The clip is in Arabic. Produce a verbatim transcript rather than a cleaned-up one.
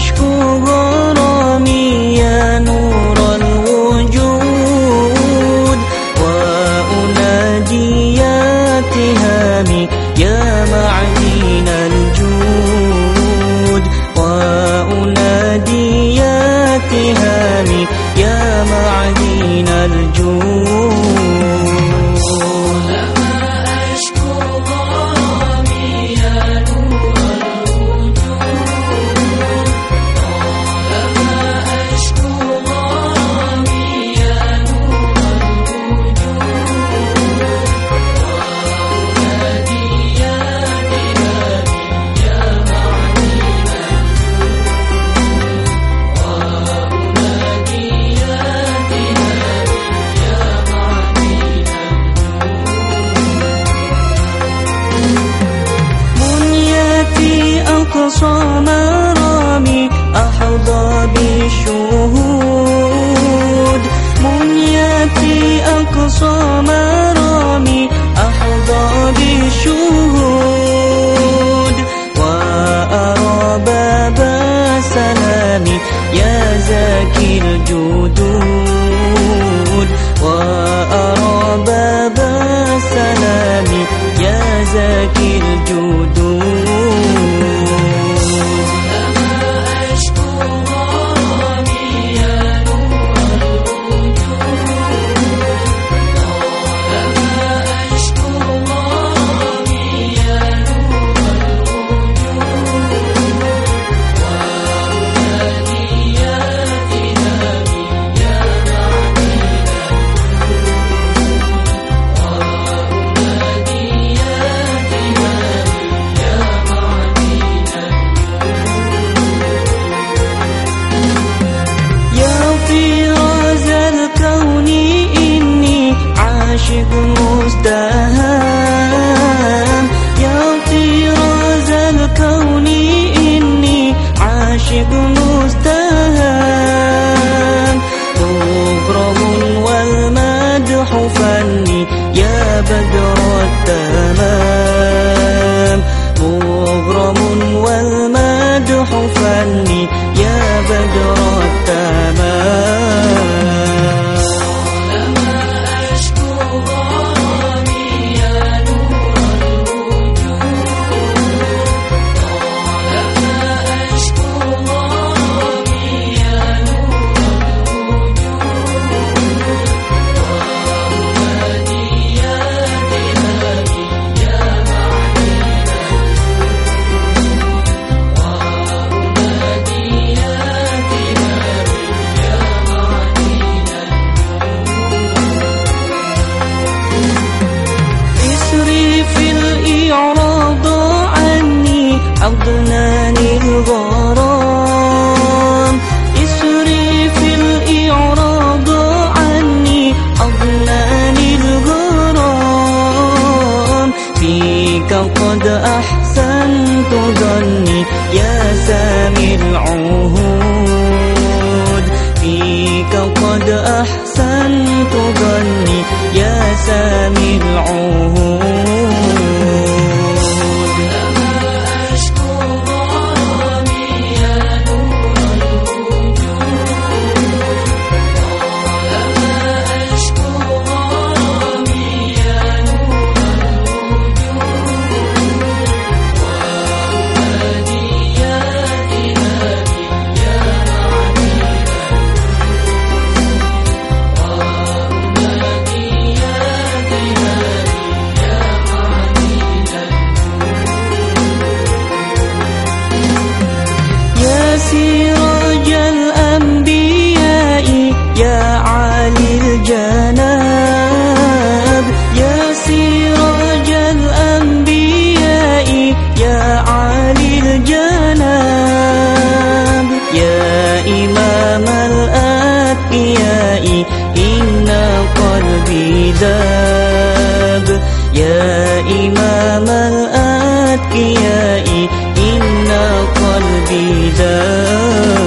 أشكو غرامي يا نور الوجود، وأنادي يا اتهامي يا معدن الجود، وأنادي يا اتهامي يا معدن الجود. أقصى مرامي أحظى بالشهود، منيتي أقصى مرامي أحظى بالشهود، وأرى باب سلامي يا زكي الجدود، وأرى باب سلامي يا زكي الجدود. عاشق مزدهم يا طراز الكون، إني عاشق مزدهم، مغرم والمدح فني يا بدر التمام، مغرم والمدح فني يا بدر التمام. أضناني الغرام، اسري في الإعراض عني، أضناني الغرام، فيك قد أحسنت ظني يا سامي العهود، فيك قد أحسنت ظني يا سامي العهود. سراج الأنبياء يا عالي الجناب، يا سراج الأنبياء يا عالي الجناب، يا إمام الأتقياء إن قلبي ذاب، يا إمام الأتقياء إن قلبي ذاب.